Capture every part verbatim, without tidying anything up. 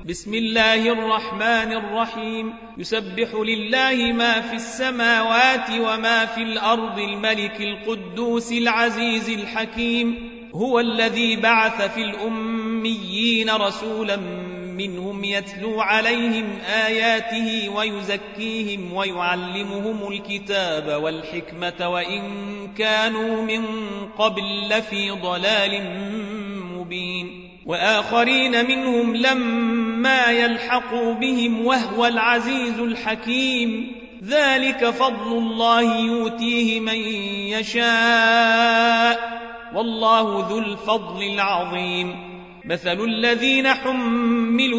بسم الله الرحمن الرحيم يسبح لله ما في السماوات وما في الأرض الملك القدوس العزيز الحكيم هو الذي بعث في الأميين رسولا منهم يتلو عليهم آياته ويزكيهم ويعلمهم الكتاب والحكمة وإن كانوا من قبل لفي ضلال مبين وآخرين منهم لما يلحقوا بهم وهو العزيز الحكيم ذلك فضل الله يؤتيه من يشاء والله ذو الفضل العظيم مثل الذين حملوا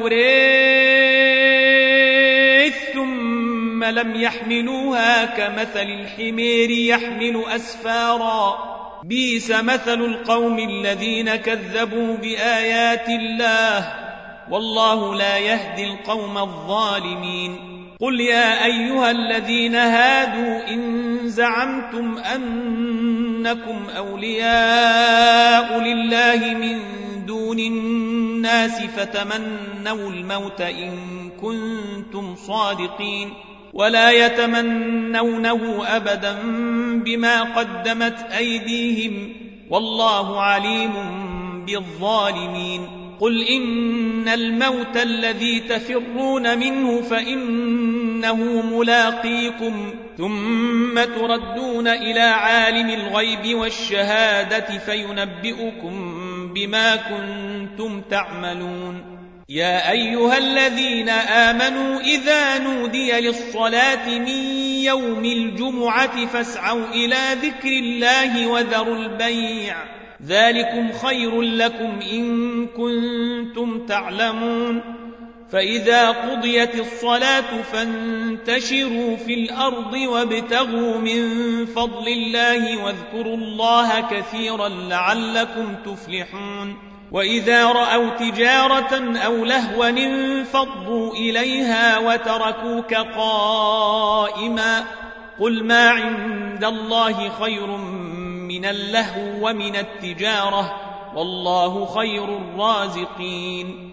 التوراة ثم لم يحملوها كمثل الحمير يحمل أسفارا بئس مثل القوم الذين كذبوا بآيات الله والله لا يهدي القوم الظالمين قل يا أيها الذين هادوا إن زعمتم أنكم أولياء لله من دون الناس فتمنوا الموت إن كنتم صادقين ولا يتمنونه أبدا بما قدمت أيديهم والله عليم بالظالمين قل إن الموت الذي تفرون منه فإنه ملاقيكم ثم تردون إلى عالم الغيب والشهادة فينبئكم بما كنتم تعملون يا أيها الذين آمنوا إذا نودي للصلاة من يوم الجمعة فاسعوا إلى ذكر الله وذروا البيع ذلكم خير لكم إن كنتم تعلمون فإذا قضيت الصلاة فانتشروا في الأرض وابتغوا من فضل الله واذكروا الله كثيرا لعلكم تفلحون وإذا رأوا تجارة أو لهوا انفضوا إليها وتركوك قائما قل ما عند الله خير من اللهو ومن التجارة والله خير الرازقين